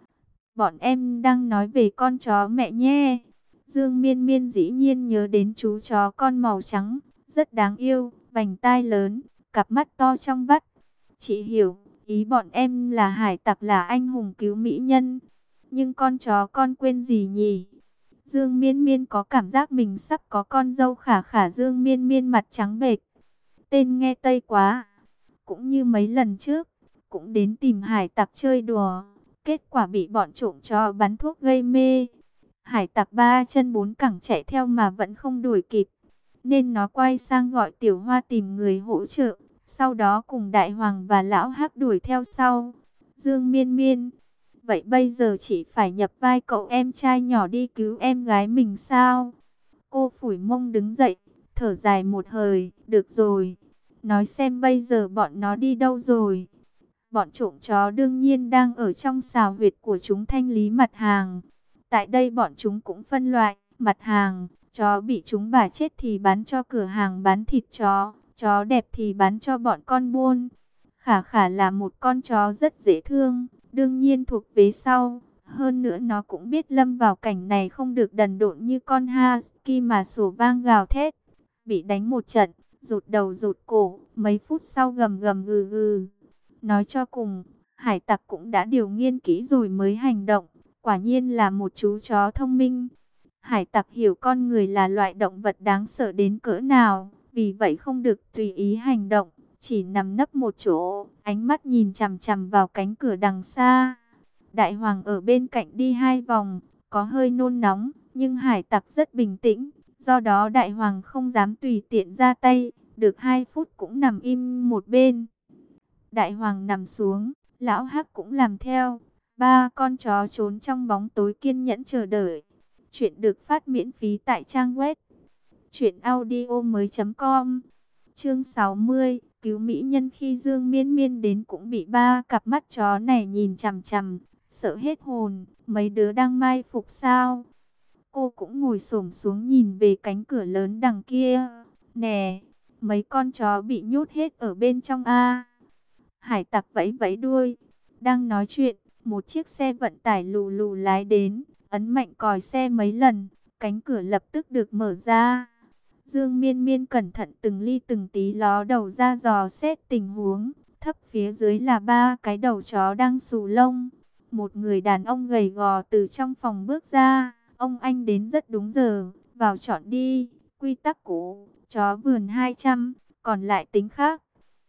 bọn em đang nói về con chó mẹ nhé. Dương Miên Miên dĩ nhiên nhớ đến chú chó con màu trắng, rất đáng yêu, vành tai lớn, cặp mắt to trong vắt. Chị hiểu, ý bọn em là hải tặc là anh hùng cứu mỹ nhân. Nhưng con chó con quên gì nhỉ? Dương Miên Miên có cảm giác mình sắp có con dâu khả khả. Dương Miên Miên mặt trắng bệch. Tên nghe Tây quá. Cũng như mấy lần trước, cũng đến tìm hải tặc chơi đùa. Kết quả bị bọn trộm chó bắn thuốc gây mê. Hải tặc ba chân bốn cẳng chạy theo mà vẫn không đuổi kịp, nên nó quay sang gọi Tiểu Hoa tìm người hỗ trợ. Sau đó cùng Đại Hoàng và Lão Hắc đuổi theo sau. Dương Miên Miên, vậy bây giờ chị phải nhập vai cậu em trai nhỏ đi cứu em gái mình sao? Cô phủi mông đứng dậy, thở dài một hơi, được rồi. Nói xem bây giờ bọn nó đi đâu rồi? Bọn trộm chó đương nhiên đang ở trong xào huyệt của chúng thanh lý mặt hàng. Tại đây bọn chúng cũng phân loại, mặt hàng, chó bị chúng bả chết thì bán cho cửa hàng bán thịt chó, chó đẹp thì bán cho bọn con buôn. Khả khả là một con chó rất dễ thương, đương nhiên thuộc vế sau. Hơn nữa nó cũng biết lâm vào cảnh này không được đần độn như con husky mà sủa vang gào thét. Bị đánh một trận, rụt đầu rụt cổ, mấy phút sau gầm gầm gừ gừ. Nói cho cùng, hải tặc cũng đã điều nghiên kỹ rồi mới hành động. Quả nhiên là một chú chó thông minh. Hải tặc hiểu con người là loại động vật đáng sợ đến cỡ nào, vì vậy không được tùy ý hành động, chỉ nằm nấp một chỗ, ánh mắt nhìn chằm chằm vào cánh cửa đằng xa. Đại hoàng ở bên cạnh đi hai vòng, có hơi nôn nóng, nhưng hải tặc rất bình tĩnh, do đó đại hoàng không dám tùy tiện ra tay, được hai phút cũng nằm im một bên. Đại hoàng nằm xuống, lão hắc cũng làm theo, ba con chó trốn trong bóng tối kiên nhẫn chờ đợi. Chuyện được phát miễn phí tại trang web truyện audio mới.com. Chương sáu mươi, cứu mỹ nhân. Khi Dương Miên Miên đến cũng bị ba cặp mắt chó này nhìn chằm chằm, sợ hết hồn. Mấy đứa đang mai phục sao? Cô cũng ngồi xổm xuống nhìn về cánh cửa lớn đằng kia. Nè, mấy con chó bị nhốt hết ở bên trong a. Hải tặc vẫy vẫy đuôi. Đang nói chuyện, một chiếc xe vận tải lù lù lái đến, ấn mạnh còi xe mấy lần, cánh cửa lập tức được mở ra. Dương Miên Miên cẩn thận từng ly từng tí ló đầu ra dò xét tình huống. Thấp phía dưới là ba cái đầu chó đang xù lông. Một người đàn ông gầy gò từ trong phòng bước ra. Ông anh đến rất đúng giờ, vào chọn đi. Quy tắc cũ, chó vườn hai trăm, còn lại tính khác.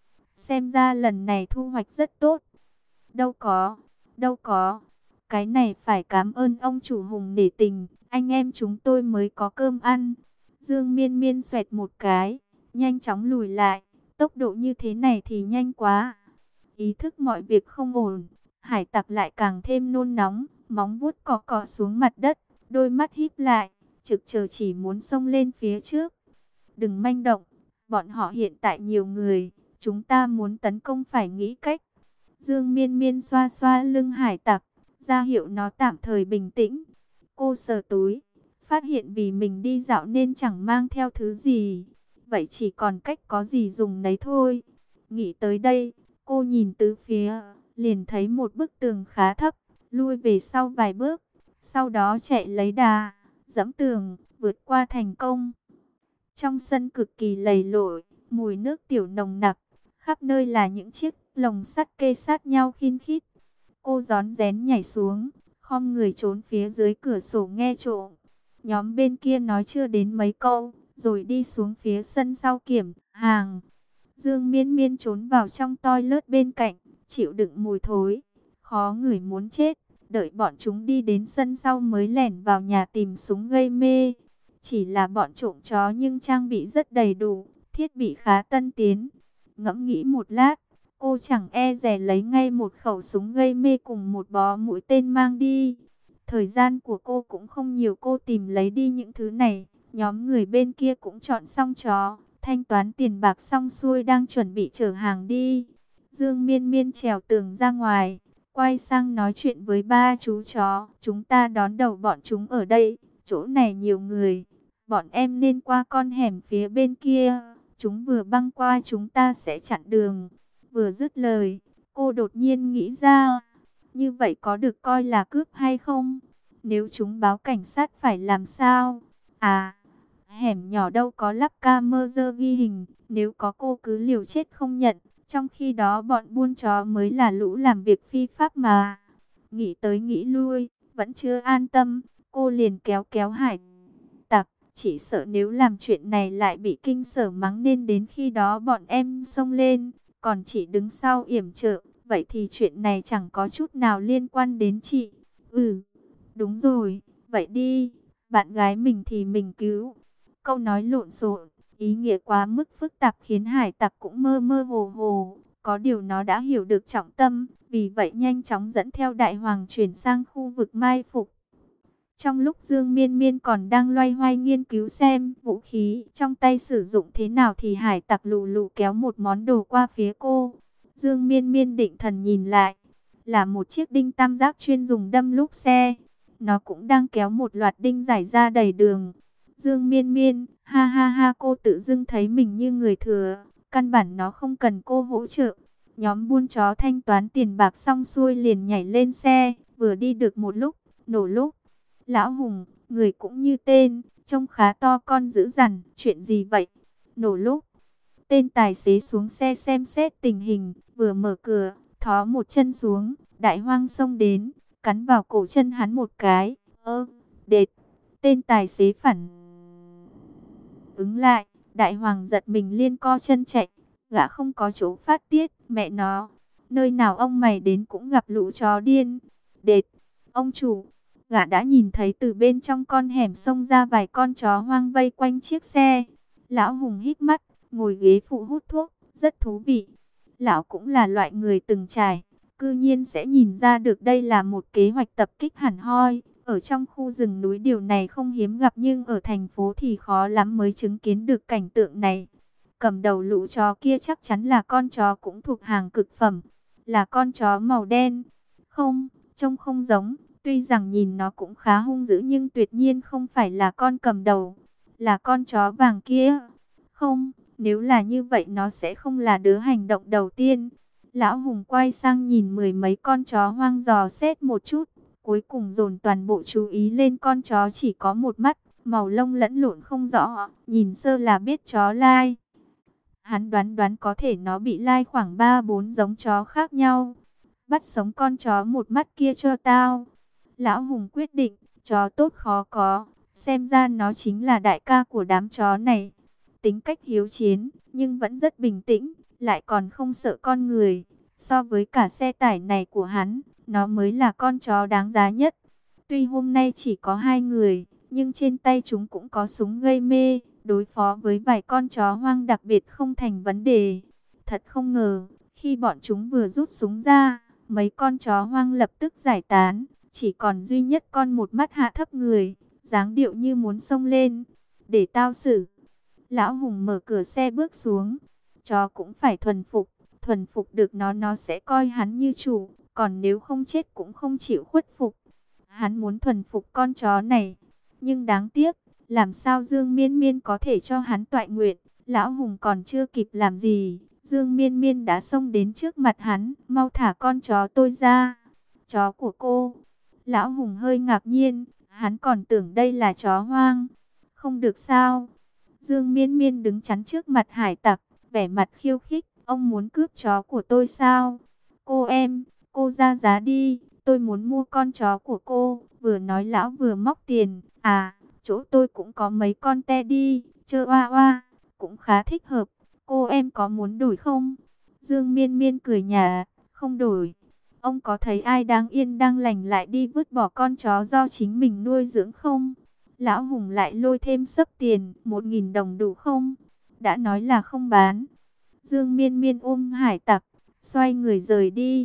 Xem ra lần này thu hoạch rất tốt. Đâu có, đâu có. Cái này phải cảm ơn ông chủ Hùng nể tình, anh em chúng tôi mới có cơm ăn. Dương Miên Miên xoẹt một cái, nhanh chóng lùi lại. Tốc độ như thế này thì nhanh quá. Ý thức mọi việc không ổn, hải tặc lại càng thêm nôn nóng, móng vuốt cọ cọ xuống mặt đất, đôi mắt híp lại, trực chờ chỉ muốn xông lên phía trước. Đừng manh động, bọn họ hiện tại nhiều người, chúng ta muốn tấn công phải nghĩ cách. Dương Miên Miên xoa xoa lưng hải tặc, ra hiệu nó tạm thời bình tĩnh. Cô sờ túi, phát hiện vì mình đi dạo nên chẳng mang theo thứ gì. Vậy chỉ còn cách có gì dùng nấy thôi. Nghĩ tới đây, cô nhìn tứ phía, liền thấy một bức tường khá thấp, lui về sau vài bước. Sau đó chạy lấy đà, dẫm tường, vượt qua thành công. Trong sân cực kỳ lầy lội, mùi nước tiểu nồng nặc, khắp nơi là những chiếc lồng sắt kê sát nhau khin khít. Cô rón rén nhảy xuống, khom người trốn phía dưới cửa sổ nghe trộm. Nhóm bên kia nói chưa đến mấy câu, rồi đi xuống phía sân sau kiểm hàng. Dương Miên Miên trốn vào trong toilet bên cạnh, chịu đựng mùi thối, khó ngửi muốn chết. Đợi bọn chúng đi đến sân sau mới lẻn vào nhà tìm súng gây mê. Chỉ là bọn trộm chó nhưng trang bị rất đầy đủ, thiết bị khá tân tiến. Ngẫm nghĩ một lát, cô chẳng e dè lấy ngay một khẩu súng gây mê cùng một bó mũi tên mang đi. Thời gian của cô cũng không nhiều, cô tìm lấy đi những thứ này. Nhóm người bên kia cũng chọn xong chó, thanh toán tiền bạc xong xuôi đang chuẩn bị chở hàng đi. Dương Miên Miên trèo tường ra ngoài, quay sang nói chuyện với ba chú chó. Chúng ta đón đầu bọn chúng ở đây, chỗ này nhiều người. Bọn em nên qua con hẻm phía bên kia. Chúng vừa băng qua chúng ta sẽ chặn đường. Vừa dứt lời, cô đột nhiên nghĩ ra, như vậy có được coi là cướp hay không? Nếu chúng báo cảnh sát phải làm sao? À, hẻm nhỏ đâu có lắp camera ghi hình, nếu có cô cứ liều chết không nhận. Trong khi đó bọn buôn chó mới là lũ làm việc phi pháp mà. Nghĩ tới nghĩ lui, vẫn chưa an tâm, cô liền kéo kéo hải tặc. Chỉ sợ nếu làm chuyện này lại bị kinh sở mắng nên đến khi đó bọn em xông lên, còn chị đứng sau yểm trợ. Vậy thì chuyện này chẳng có chút nào liên quan đến chị. Ừ, đúng rồi, vậy đi, bạn gái mình thì mình cứu. Câu nói lộn xộn, ý nghĩa quá mức phức tạp khiến hải tặc cũng mơ mơ hồ hồ. Có điều nó đã hiểu được trọng tâm, vì vậy nhanh chóng dẫn theo đại hoàng chuyển sang khu vực mai phục. Trong lúc Dương Miên Miên còn đang loay hoay nghiên cứu xem vũ khí trong tay sử dụng thế nào thì hải tặc lù lù kéo một món đồ qua phía cô. Dương Miên Miên định thần nhìn lại, là một chiếc đinh tam giác chuyên dùng đâm lốp xe. Nó cũng đang kéo một loạt đinh rải ra đầy đường. Dương Miên Miên, ha ha ha, cô tự dưng thấy mình như người thừa, căn bản nó không cần cô hỗ trợ. Nhóm buôn chó thanh toán tiền bạc xong xuôi liền nhảy lên xe, vừa đi được một lúc, nổ lốp. Lão Hùng, người cũng như tên, trông khá to con dữ dằn, chuyện gì vậy? Nổ lốp. Tên tài xế xuống xe xem xét tình hình, vừa mở cửa, thó một chân xuống, đại hoang xông đến, cắn vào cổ chân hắn một cái. Ơ, đệt, tên tài xế phản ứng lại, đại hoàng giật mình liên co chân chạy, gã không có chỗ phát tiết, mẹ nó, nơi nào ông mày đến cũng gặp lũ chó điên. Đệt, ông chủ, gã đã nhìn thấy từ bên trong con hẻm xông ra vài con chó hoang vây quanh chiếc xe. Lão Hùng hít mắt, ngồi ghế phụ hút thuốc, rất thú vị. Lão cũng là loại người từng trải, cư nhiên sẽ nhìn ra được đây là một kế hoạch tập kích hẳn hoi. Ở trong khu rừng núi điều này không hiếm gặp, nhưng ở thành phố thì khó lắm mới chứng kiến được cảnh tượng này. Cầm đầu lũ chó kia chắc chắn là con chó cũng thuộc hàng cực phẩm, là con chó màu đen. Không, trông không giống, tuy rằng nhìn nó cũng khá hung dữ nhưng tuyệt nhiên không phải là con cầm đầu, là con chó vàng kia. Không, nếu là như vậy nó sẽ không là đứa hành động đầu tiên. Lão Hùng quay sang nhìn mười mấy con chó hoang dò xét một chút, cuối cùng dồn toàn bộ chú ý lên con chó chỉ có một mắt, màu lông lẫn lộn không rõ, nhìn sơ là biết chó lai. Hắn đoán đoán có thể nó bị lai khoảng ba bốn giống chó khác nhau. Bắt sống con chó một mắt kia cho tao. Lão Hùng quyết định, chó tốt khó có, xem ra nó chính là đại ca của đám chó này. Tính cách hiếu chiến, nhưng vẫn rất bình tĩnh, lại còn không sợ con người. So với cả xe tải này của hắn, nó mới là con chó đáng giá nhất. Tuy hôm nay chỉ có hai người, nhưng trên tay chúng cũng có súng gây mê, đối phó với vài con chó hoang đặc biệt không thành vấn đề. Thật không ngờ, khi bọn chúng vừa rút súng ra, mấy con chó hoang lập tức giải tán, chỉ còn duy nhất con một mắt hạ thấp người, dáng điệu như muốn xông lên. Để tao xử. Lão Hùng mở cửa xe bước xuống. Chó cũng phải thuần phục, thuần phục được nó nó sẽ coi hắn như chủ, còn nếu không chết cũng không chịu khuất phục. Hắn muốn thuần phục con chó này, nhưng đáng tiếc, làm sao Dương Miên Miên có thể cho hắn toại nguyện. Lão Hùng còn chưa kịp làm gì, Dương Miên Miên đã xông đến trước mặt hắn, mau thả con chó tôi ra. Chó của cô. Lão Hùng hơi ngạc nhiên, hắn còn tưởng đây là chó hoang. Không được sao? Dương Miên Miên đứng chắn trước mặt hải tặc, vẻ mặt khiêu khích, ông muốn cướp chó của tôi sao? Cô em, cô ra giá đi, tôi muốn mua con chó của cô. Vừa nói lão vừa móc tiền. À, chỗ tôi cũng có mấy con Teddy, chơ oa oa, cũng khá thích hợp. Cô em có muốn đổi không? Dương Miên Miên cười nhạt, không đổi. Ông có thấy ai đang yên đang lành lại đi vứt bỏ con chó do chính mình nuôi dưỡng không? Lão Hùng lại lôi thêm xấp tiền, một nghìn đồng đủ không? Đã nói là không bán. Dương Miên Miên ôm hải tặc, xoay người rời đi.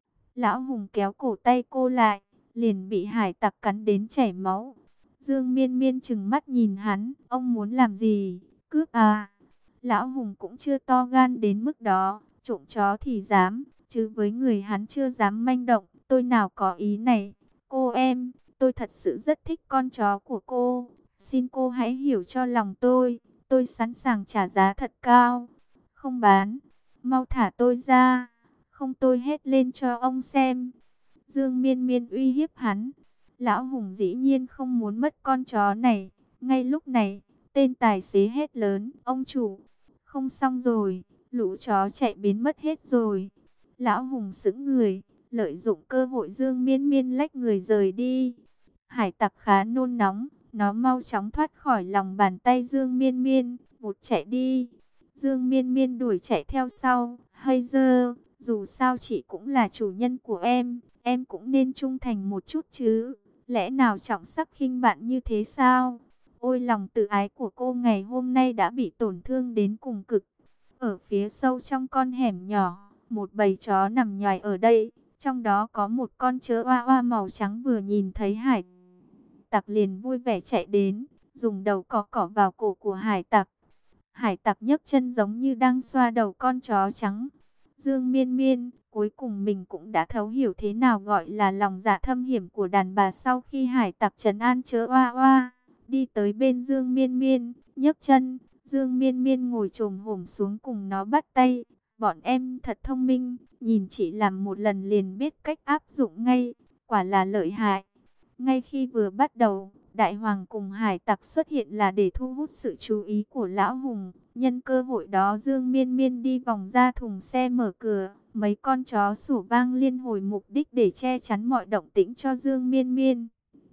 Lão Hùng kéo cổ tay cô lại, liền bị hải tặc cắn đến chảy máu. Dương Miên Miên trừng mắt nhìn hắn, ông muốn làm gì? Cướp à? Lão Hùng cũng chưa to gan đến mức đó, trộm chó thì dám, chứ với người hắn chưa dám manh động, tôi nào có ý này. Cô em, tôi thật sự rất thích con chó của cô, xin cô hãy hiểu cho lòng tôi, tôi sẵn sàng trả giá thật cao. Không bán, mau thả tôi ra, không tôi hét lên cho ông xem. Dương Miên Miên uy hiếp hắn. Lão Hùng dĩ nhiên không muốn mất con chó này. Ngay lúc này, tên tài xế hét lớn, ông chủ, không xong rồi, lũ chó chạy biến mất hết rồi. Lão Hùng sững người, lợi dụng cơ hội Dương Miên Miên lách người rời đi. Hải tặc khá nôn nóng, nó mau chóng thoát khỏi lòng bàn tay Dương Miên Miên, vụt chạy đi. Dương Miên Miên đuổi chạy theo sau, hay dơ, dù sao chị cũng là chủ nhân của em, em cũng nên trung thành một chút chứ. Lẽ nào trọng sắc khinh bạn như thế sao? Ôi lòng tự ái của cô ngày hôm nay đã bị tổn thương đến cùng cực. Ở phía sâu trong con hẻm nhỏ, một bầy chó nằm nhoài ở đây. Trong đó có một con chó oa oa màu trắng vừa nhìn thấy hải tặc liền vui vẻ chạy đến, dùng đầu cọ cọ vào cổ của hải tặc. Hải tặc nhấc chân giống như đang xoa đầu con chó trắng. Dương Miên Miên, cuối cùng mình cũng đã thấu hiểu thế nào gọi là lòng dạ thâm hiểm của đàn bà sau khi hải tặc trấn an chớ oa oa. Đi tới bên Dương Miên Miên, nhấc chân, Dương Miên Miên ngồi chồm hổm xuống cùng nó bắt tay. Bọn em thật thông minh, nhìn chị làm một lần liền biết cách áp dụng ngay, quả là lợi hại. Ngay khi vừa bắt đầu, Đại Hoàng cùng hải tặc xuất hiện là để thu hút sự chú ý của Lão Hùng. Nhân cơ hội đó Dương Miên Miên đi vòng ra thùng xe mở cửa. Mấy con chó sủa vang liên hồi mục đích để che chắn mọi động tĩnh cho Dương Miên Miên.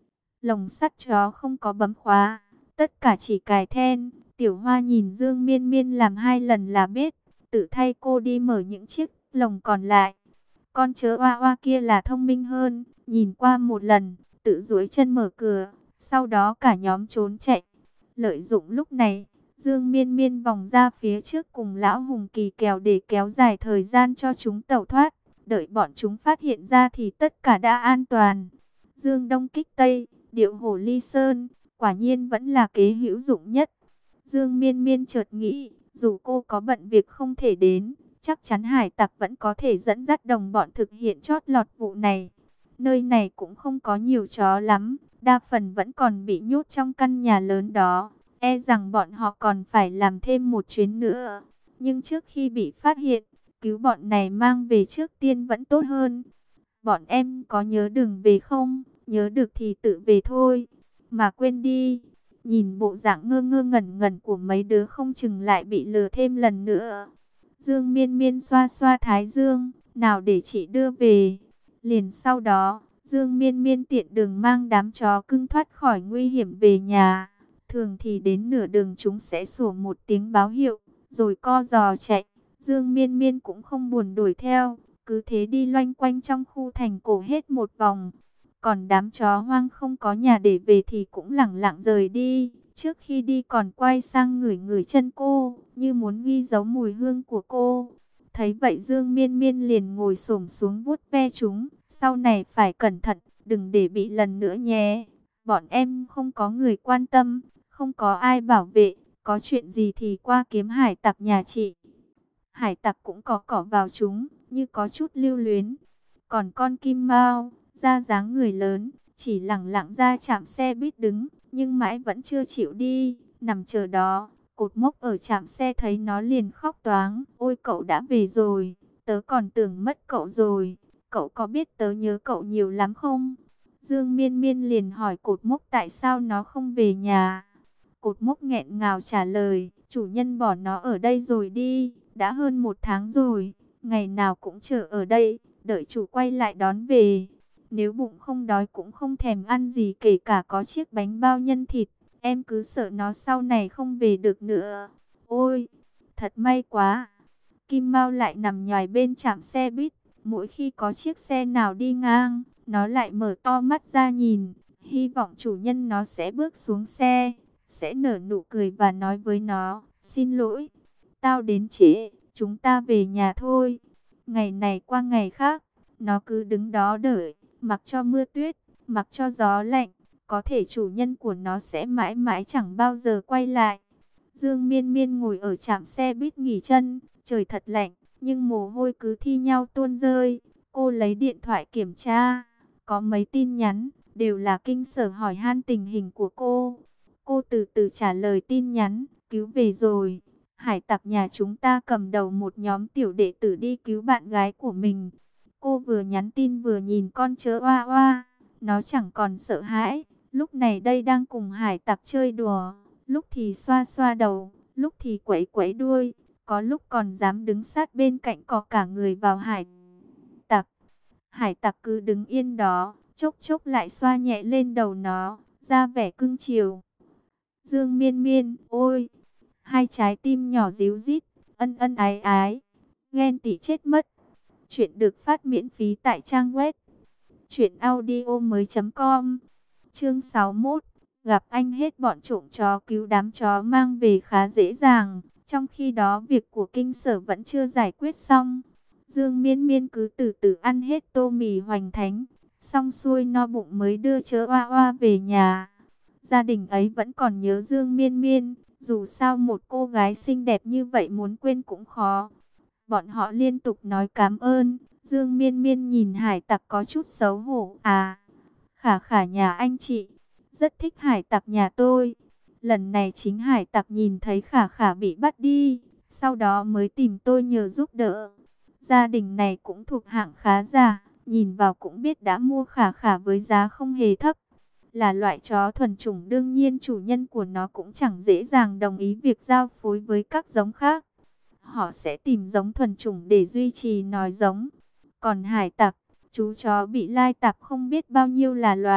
lồng sắt chó không có bấm khóa, tất cả chỉ cài then. Tiểu Hoa nhìn Dương Miên Miên làm hai lần là biết, tự thay cô đi mở những chiếc lồng còn lại. Con chớ oa oa kia là thông minh hơn, nhìn qua một lần, tự duỗi chân mở cửa, sau đó cả nhóm trốn chạy. Lợi dụng lúc này, Dương Miên Miên vòng ra phía trước cùng Lão Hùng Kỳ kèo để kéo dài thời gian cho chúng tẩu thoát. Đợi bọn chúng phát hiện ra thì tất cả đã an toàn. Dương Đông kích Tây, điệu hổ ly sơn, quả nhiên vẫn là kế hữu dụng nhất. Dương Miên Miên chợt nghĩ, dù cô có bận việc không thể đến, chắc chắn hải tặc vẫn có thể dẫn dắt đồng bọn thực hiện chót lọt vụ này. Nơi này cũng không có nhiều chó lắm, đa phần vẫn còn bị nhốt trong căn nhà lớn đó. E rằng bọn họ còn phải làm thêm một chuyến nữa. Nhưng trước khi bị phát hiện, cứu bọn này mang về trước tiên vẫn tốt hơn. Bọn em có nhớ đường về không? Nhớ được thì tự về thôi. Mà quên đi. Nhìn bộ dạng ngơ ngơ ngẩn ngẩn của mấy đứa không chừng lại bị lừa thêm lần nữa. Dương Miên Miên xoa xoa thái dương. Nào để chị đưa về. Liền sau đó, Dương Miên Miên tiện đường mang đám chó cưng thoát khỏi nguy hiểm về nhà. Thường thì đến nửa đường chúng sẽ sủa một tiếng báo hiệu, rồi co giò chạy. Dương Miên Miên cũng không buồn đuổi theo, cứ thế đi loanh quanh trong khu thành cổ hết một vòng. Còn đám chó hoang không có nhà để về thì cũng lẳng lặng rời đi. Trước khi đi còn quay sang ngửi ngửi chân cô, như muốn ghi dấu mùi hương của cô. Thấy vậy Dương Miên Miên liền ngồi xổm xuống vuốt ve chúng. Sau này phải cẩn thận, đừng để bị lần nữa nhé. Bọn em không có người quan tâm, không có ai bảo vệ, có chuyện gì thì qua kiếm hải tặc nhà chị. Hải tặc cũng có cỏ vào chúng, như có chút lưu luyến. Còn con Kim Mao, ra dáng người lớn, chỉ lẳng lặng ra trạm xe buýt đứng, nhưng mãi vẫn chưa chịu đi, nằm chờ đó. Cột mốc ở trạm xe thấy nó liền khóc toáng, ôi cậu đã về rồi, tớ còn tưởng mất cậu rồi, cậu có biết tớ nhớ cậu nhiều lắm không? Dương Miên Miên liền hỏi cột mốc tại sao nó không về nhà. Cột mốc nghẹn ngào trả lời, chủ nhân bỏ nó ở đây rồi đi, đã hơn một tháng rồi, ngày nào cũng chờ ở đây, đợi chủ quay lại đón về. Nếu bụng không đói cũng không thèm ăn gì kể cả có chiếc bánh bao nhân thịt, em cứ sợ nó sau này không về được nữa. Ôi, thật may quá. Kim Mao lại nằm nhoài bên trạm xe buýt, mỗi khi có chiếc xe nào đi ngang, nó lại mở to mắt ra nhìn, hy vọng chủ nhân nó sẽ bước xuống xe, sẽ nở nụ cười và nói với nó, xin lỗi, tao đến trễ, chúng ta về nhà thôi. Ngày này qua ngày khác, nó cứ đứng đó đợi, mặc cho mưa tuyết, mặc cho gió lạnh, có thể chủ nhân của nó sẽ mãi mãi chẳng bao giờ quay lại. Dương Miên Miên ngồi ở trạm xe buýt nghỉ chân, trời thật lạnh, nhưng mồ hôi cứ thi nhau tuôn rơi. Cô lấy điện thoại kiểm tra, có mấy tin nhắn, đều là Kinh Sở hỏi han tình hình của cô. Cô từ từ trả lời tin nhắn, cứu về rồi. Hải tặc nhà chúng ta cầm đầu một nhóm tiểu đệ tử đi cứu bạn gái của mình. Cô vừa nhắn tin vừa nhìn con chớ oa oa, nó chẳng còn sợ hãi. Lúc này đây đang cùng hải tặc chơi đùa, lúc thì xoa xoa đầu, lúc thì quẩy quẩy đuôi, có lúc còn dám đứng sát bên cạnh cọ cả người vào hải tặc. Hải tặc cứ đứng yên đó, chốc chốc lại xoa nhẹ lên đầu nó, ra vẻ cưng chiều. Dương Miên Miên, ôi, hai trái tim nhỏ ríu rít, ân ân ái ái, ghen tị chết mất. Chuyện được phát miễn phí tại trang web truyện audio mới chấm com. Chương sáu mươi mốt, gặp anh hết bọn trộm chó cứu đám chó mang về khá dễ dàng. Trong khi đó việc của Kinh Sở vẫn chưa giải quyết xong. Dương Miên Miên cứ từ từ ăn hết tô mì hoành thánh, xong xuôi no bụng mới đưa chớ oa oa về nhà. Gia đình ấy vẫn còn nhớ Dương Miên Miên, dù sao một cô gái xinh đẹp như vậy muốn quên cũng khó. Bọn họ liên tục nói cảm ơn. Dương Miên Miên nhìn hải tặc có chút xấu hổ. À, khả khả nhà anh chị, rất thích hải tặc nhà tôi. Lần này chính hải tặc nhìn thấy khả khả bị bắt đi, sau đó mới tìm tôi nhờ giúp đỡ. Gia đình này cũng thuộc hạng khá giả, nhìn vào cũng biết đã mua khả khả với giá không hề thấp. Là loại chó thuần chủng, đương nhiên chủ nhân của nó cũng chẳng dễ dàng đồng ý việc giao phối với các giống khác. Họ sẽ tìm giống thuần chủng để duy trì nòi giống. Còn hải tặc, chú chó bị lai tạp không biết bao nhiêu là loài,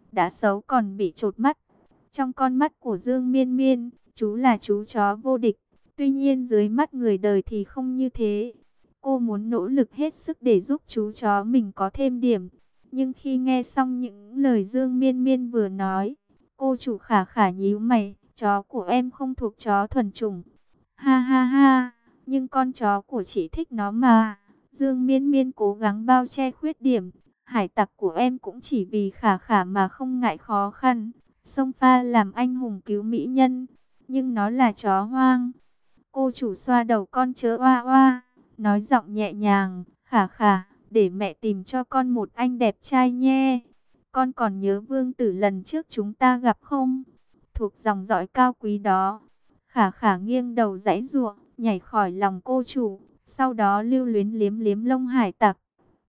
đã xấu còn bị chột mắt. Trong con mắt của Dương Miên Miên, chú là chú chó vô địch. Tuy nhiên dưới mắt người đời thì không như thế. Cô muốn nỗ lực hết sức để giúp chú chó mình có thêm điểm. Nhưng khi nghe xong những lời Dương Miên Miên vừa nói, cô chủ khả khả nhíu mày. Chó của em không thuộc chó thuần chủng. Ha ha ha, nhưng con chó của chị thích nó mà. Dương Miên Miên cố gắng bao che khuyết điểm. Hải tặc của em cũng chỉ vì khả khả mà không ngại khó khăn, xông pha làm anh hùng cứu mỹ nhân. Nhưng nó là chó hoang. Cô chủ xoa đầu con chớ oa oa, nói giọng nhẹ nhàng, khả khả, để mẹ tìm cho con một anh đẹp trai nhé. Con còn nhớ vương tử lần trước chúng ta gặp không? Thuộc dòng dõi cao quý đó. Khả khả nghiêng đầu giãy giụa, nhảy khỏi lòng cô chủ, sau đó lưu luyến liếm liếm lông hải tặc.